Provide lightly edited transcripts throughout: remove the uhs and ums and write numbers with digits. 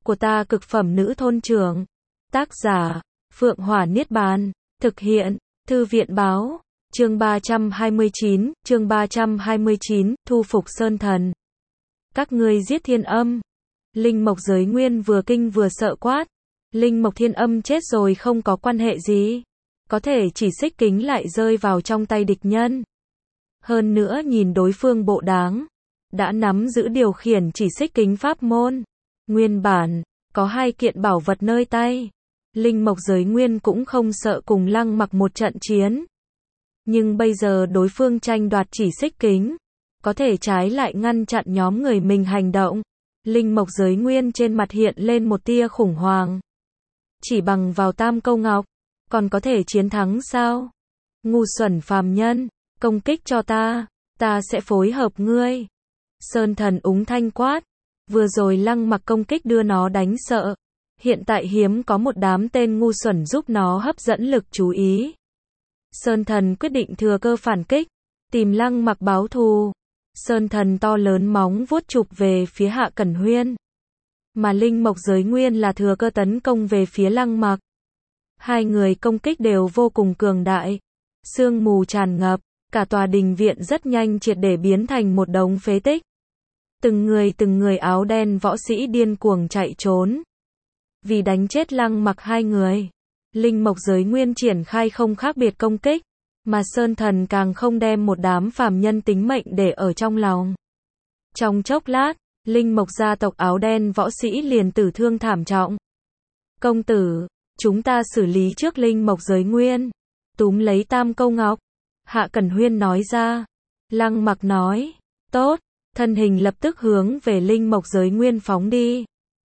của ta cực phẩm nữ thôn trưởng. Tác giả, Phượng Hỏa Niết Bàn. Thực hiện, Thư viện báo. Chương 329, thu phục Sơn Thần. Các ngươi giết Thiên Âm. Linh Mộc Giới Nguyên vừa kinh vừa sợ quát. Linh Mộc Thiên Âm chết rồi không có quan hệ gì. Có thể chỉ xích kính lại rơi vào trong tay địch nhân. Hơn nữa nhìn đối phương bộ đáng. Đã nắm giữ điều khiển chỉ xích kính pháp môn. Nguyên bản, có 2 kiện bảo vật nơi tay. Linh Mộc Giới Nguyên cũng không sợ cùng Lăng Mặc một trận chiến. Nhưng bây giờ đối phương tranh đoạt chỉ xích kính. Có thể trái lại ngăn chặn nhóm người mình hành động. Linh Mộc Giới Nguyên trên mặt hiện lên một tia khủng hoảng. Chỉ bằng vào Tam Câu Ngọc, còn có thể chiến thắng sao? Ngu xuẩn phàm nhân, công kích cho ta sẽ phối hợp ngươi. Sơn Thần úng thanh quát. Vừa rồi Lăng Mặc công kích đưa nó đánh sợ. Hiện tại hiếm có một đám tên ngu xuẩn giúp nó hấp dẫn lực chú ý. Sơn Thần quyết định thừa cơ phản kích, tìm Lăng Mặc báo thù. Sơn Thần to lớn móng vuốt chụp về phía Hạ Cẩn Huyên. Mà Linh Mộc Giới Nguyên là thừa cơ tấn công về phía Lăng Mặc. 2 người công kích đều vô cùng cường đại. Sương mù tràn ngập, cả tòa đình viện rất nhanh triệt để biến thành một đống phế tích. Từng người áo đen võ sĩ điên cuồng chạy trốn. Vì đánh chết Lăng Mặc 2 người, Linh Mộc Giới Nguyên triển khai không khác biệt công kích, mà Sơn Thần càng không đem một đám phàm nhân tính mệnh để ở trong lòng. Trong chốc lát, Linh Mộc gia tộc áo đen võ sĩ liền tử thương thảm trọng. Công tử, chúng ta xử lý trước Linh Mộc Giới Nguyên. Túm lấy Tam Câu Ngọc. Hạ Cẩn Huyên nói ra. Lăng Mặc nói. Tốt. Thân hình lập tức hướng về Linh Mộc Giới Nguyên phóng đi.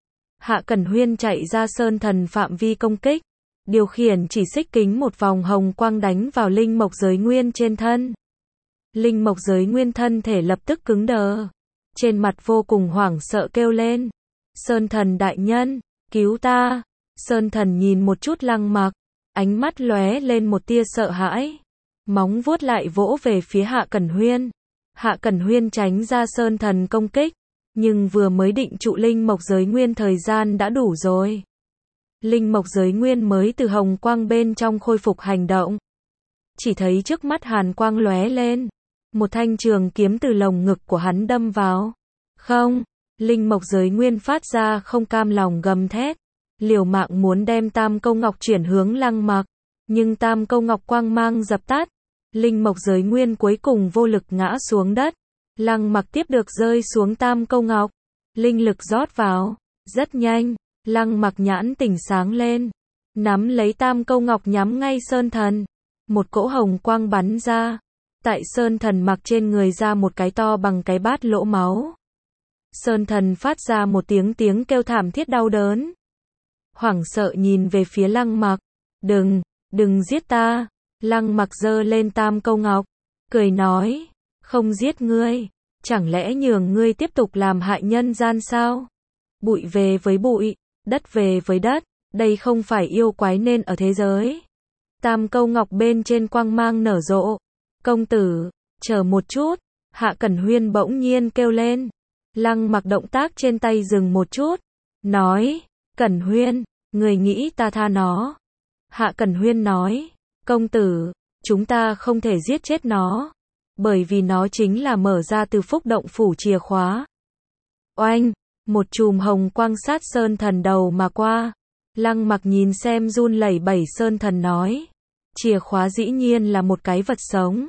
Hạ Cẩn Huyên chạy ra Sơn Thần phạm vi công kích. Điều khiển chỉ xích kính một vòng hồng quang đánh vào Linh Mộc Giới Nguyên trên thân. Linh Mộc Giới Nguyên thân thể lập tức cứng đờ. Trên mặt vô cùng hoảng sợ kêu lên. Sơn Thần đại nhân, cứu ta. Sơn Thần nhìn một chút Lăng Mặc. Ánh mắt lóe lên một tia sợ hãi. Móng vuốt lại vỗ về phía Hạ Cẩn Huyên. Hạ Cẩn Huyên tránh ra Sơn Thần công kích. Nhưng vừa mới định trụ Linh Mộc Giới Nguyên thời gian đã đủ rồi. Linh Mộc Giới Nguyên mới từ hồng quang bên trong khôi phục hành động. Chỉ thấy trước mắt hàn quang lóe lên. Một thanh trường kiếm từ lồng ngực của hắn đâm vào. Không, Linh Mộc Giới Nguyên phát ra không cam lòng gầm thét. Liều mạng muốn đem Tam Câu Ngọc chuyển hướng Lăng Mặc. Nhưng Tam Câu Ngọc quang mang dập tắt. Linh Mộc Giới Nguyên cuối cùng vô lực ngã xuống đất. Lăng Mặc tiếp được rơi xuống Tam Câu Ngọc. Linh lực rót vào. Rất nhanh, Lăng Mặc nhãn tỉnh sáng lên. Nắm lấy Tam Câu Ngọc nhắm ngay Sơn Thần. Một cỗ hồng quang bắn ra. Tại Sơn Thần mặc trên người ra một cái to bằng cái bát lỗ máu. Sơn Thần phát ra một tiếng kêu thảm thiết đau đớn. Hoảng sợ nhìn về phía Lăng Mặc. Đừng giết ta. Lăng Mặc giơ lên Tam Câu Ngọc. Cười nói. Không giết ngươi. Chẳng lẽ nhường ngươi tiếp tục làm hại nhân gian sao? Bụi về với bụi. Đất về với đất. Đây không phải yêu quái nên ở thế giới. Tam Câu Ngọc bên trên quang mang nở rộ. Công tử, chờ một chút. Hạ Cẩn Huyên bỗng nhiên kêu lên. Lăng Mặc động tác trên tay dừng một chút. Nói. Cẩn Huyên, người nghĩ ta tha nó. Hạ Cẩn Huyên nói. Công tử, chúng ta không thể giết chết nó. Bởi vì nó chính là mở ra từ phúc động phủ chìa khóa. Oanh, một chùm hồng quang sát Sơn Thần đầu mà qua. Lăng Mặc nhìn xem run lẩy bẩy Sơn Thần nói. Chìa khóa dĩ nhiên là một cái vật sống.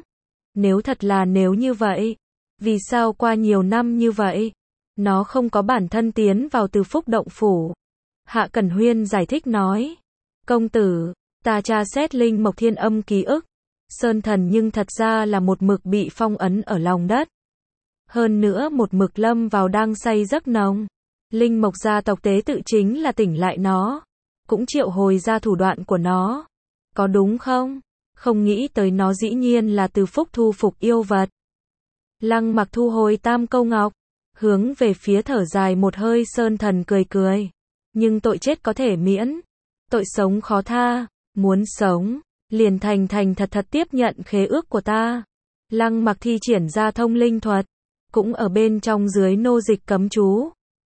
Nếu như vậy, vì sao qua nhiều năm như vậy, nó không có bản thân tiến vào từ phúc động phủ? Hạ Cẩn Huyên giải thích nói. Công tử, ta tra xét Linh Mộc Thiên Âm ký ức. Sơn Thần nhưng thật ra là một mực bị phong ấn ở lòng đất. Hơn nữa một mực lâm vào đang say giấc nồng. Linh Mộc gia tộc tế tự chính là tỉnh lại nó. Cũng triệu hồi ra thủ đoạn của nó. Có đúng không? Không nghĩ tới nó dĩ nhiên là từ phúc thu phục yêu vật. Lăng Mặc thu hồi Tam Câu Ngọc. Hướng về phía thở dài một hơi Sơn Thần cười. Nhưng tội chết có thể miễn. Tội sống khó tha. Muốn sống, liền thành thật tiếp nhận khế ước của ta. Lăng Mặc thi triển ra thông linh thuật. Cũng ở bên trong dưới nô dịch cấm chú.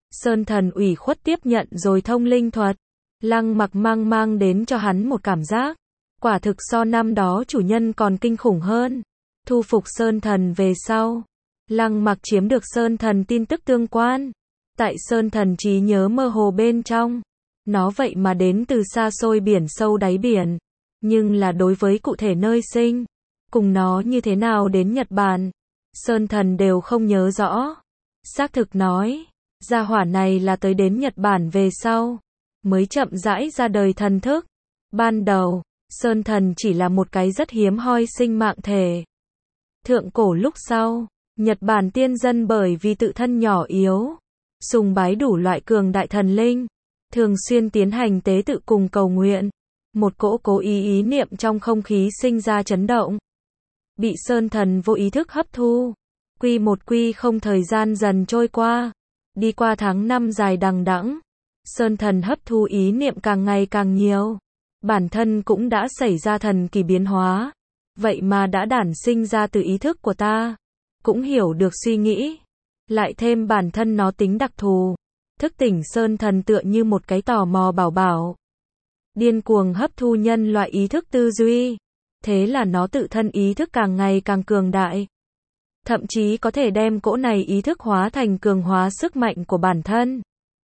Sơn Thần ủy khuất tiếp nhận rồi thông linh thuật. Lăng Mặc mang đến cho hắn một cảm giác, quả thực so năm đó chủ nhân còn kinh khủng hơn. Thu phục Sơn Thần về sau, Lăng Mặc chiếm được Sơn Thần tin tức tương quan. Tại Sơn Thần trí nhớ mơ hồ bên trong, nó vậy mà đến từ xa xôi biển sâu đáy biển, nhưng là đối với cụ thể nơi sinh, cùng nó như thế nào đến Nhật Bản, Sơn Thần đều không nhớ rõ. Xác thực nói, gia hỏa này là tới đến Nhật Bản về sau, mới chậm rãi ra đời thần thức. Ban đầu, Sơn Thần chỉ là một cái rất hiếm hoi sinh mạng thể. Thượng cổ lúc sau, Nhật Bản tiên dân bởi vì tự thân nhỏ yếu, sùng bái đủ loại cường đại thần linh, thường xuyên tiến hành tế tự cùng cầu nguyện. Một cỗ cố ý niệm trong không khí sinh ra chấn động, bị Sơn Thần vô ý thức hấp thu. Quy một quy không, thời gian dần trôi qua, đi qua tháng năm dài đằng đẵng, Sơn Thần hấp thu ý niệm càng ngày càng nhiều, bản thân cũng đã xảy ra thần kỳ biến hóa. Vậy mà đã đản sinh ra từ ý thức của ta, cũng hiểu được suy nghĩ, lại thêm bản thân nó tính đặc thù, thức tỉnh Sơn Thần tựa như một cái tò mò bảo bảo, điên cuồng hấp thu nhân loại ý thức tư duy. Thế là nó tự thân ý thức càng ngày càng cường đại, thậm chí có thể đem cỗ này ý thức hóa thành cường hóa sức mạnh của bản thân.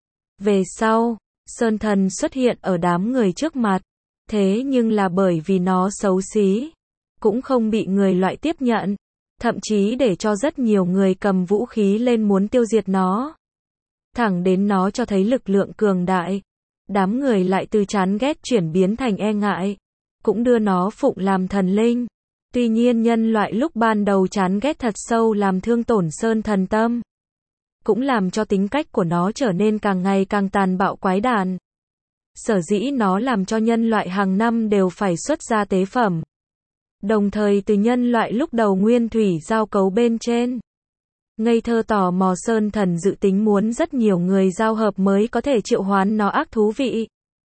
Về sau, Sơn Thần xuất hiện ở đám người trước mặt, thế nhưng là bởi vì nó xấu xí, cũng không bị người loại tiếp nhận, thậm chí để cho rất nhiều người cầm vũ khí lên muốn tiêu diệt nó. Thẳng đến nó cho thấy lực lượng cường đại, đám người lại từ chán ghét chuyển biến thành e ngại, cũng đưa nó phụng làm thần linh. Tuy nhiên nhân loại lúc ban đầu chán ghét thật sâu làm thương tổn Sơn Thần tâm, cũng làm cho tính cách của nó trở nên càng ngày càng tàn bạo quái đản. Sở dĩ nó làm cho nhân loại hàng năm đều phải xuất ra tế phẩm. Đồng thời từ nhân loại lúc đầu nguyên thủy giao cấu bên trên, ngây thơ tò mò, Sơn Thần dự tính muốn rất nhiều người giao hợp mới có thể triệu hoán nó ác thú vị.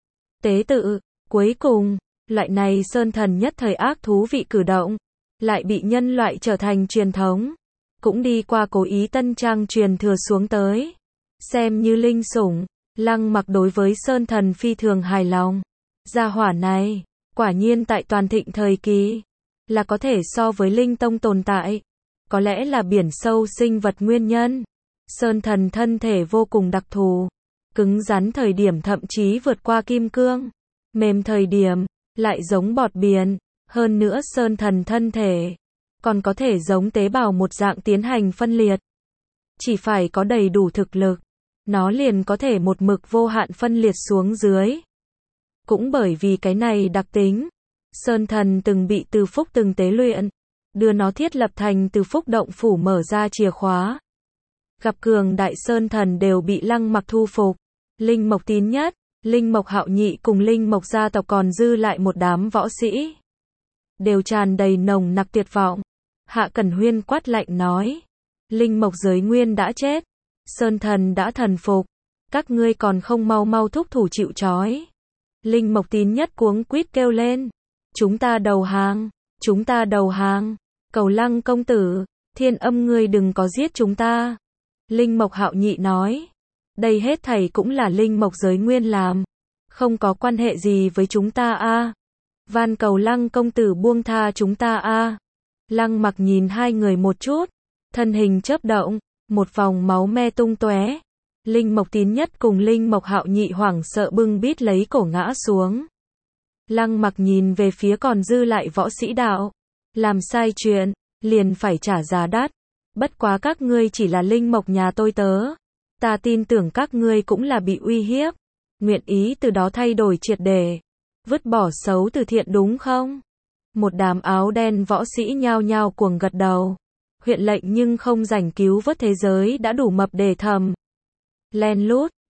Tế tự, cuối cùng, loại này Sơn Thần nhất thời ác thú vị cử động, lại bị nhân loại trở thành truyền thống, cũng đi qua cố ý tân trang truyền thừa xuống tới, xem như linh sủng. Lăng Mặc đối với Sơn Thần phi thường hài lòng. Gia hỏa này, quả nhiên tại toàn thịnh thời kỳ, là có thể so với linh tông tồn tại. Có lẽ là biển sâu sinh vật nguyên nhân. Sơn Thần thân thể vô cùng đặc thù, cứng rắn thời điểm thậm chí vượt qua kim cương, mềm thời điểm lại giống bọt biển. Hơn nữa Sơn Thần thân thể còn có thể giống tế bào một dạng tiến hành phân liệt. Chỉ phải có đầy đủ thực lực, nó liền có thể một mực vô hạn phân liệt xuống dưới. Cũng bởi vì cái này đặc tính, Sơn Thần từng bị Từ Phúc từng tế luyện, đưa nó thiết lập thành Từ Phúc động phủ, mở ra chìa khóa. Gặp cường đại Sơn Thần đều bị Lăng Mặc thu phục. Linh Mộc Tín Nhất, Linh Mộc Hạo Nhị cùng Linh Mộc gia tộc còn dư lại một đám võ sĩ, đều tràn đầy nồng nặc tuyệt vọng. Hạ Cẩn Huyên quát lạnh nói: Linh Mộc Giới Nguyên đã chết, Sơn Thần đã thần phục, các ngươi còn không mau mau thúc thủ chịu trói. Linh Mộc Tín Nhất cuống quýt kêu lên: chúng ta đầu hàng, chúng ta đầu hàng, cầu Lăng công tử, Thiên Âm ngươi đừng có giết chúng ta. Linh Mộc Hạo Nhị nói: đây hết thảy cũng là Linh Mộc Giới Nguyên làm, không có quan hệ gì với chúng ta a. Van cầu Lăng công tử buông tha chúng ta a. Lăng Mặc nhìn hai người một chút, thân hình chớp động, một vòng máu me tung tóe. Linh Mộc Tín Nhất cùng Linh Mộc Hạo Nhị hoảng sợ bưng bít lấy cổ ngã xuống. Lăng Mặc nhìn về phía còn dư lại võ sĩ đạo: làm sai chuyện, liền phải trả giá đắt. Bất quá các ngươi chỉ là Linh Mộc nhà tôi tớ, ta tin tưởng các ngươi cũng là bị uy hiếp, nguyện ý từ đó thay đổi triệt để, vứt bỏ xấu từ thiện đúng không? Một đám áo đen võ sĩ nhao nhao cuồng gật đầu. Huyện lệnh nhưng không rảnh cứu vớt thế giới đã đủ mập để thầm. Len lút,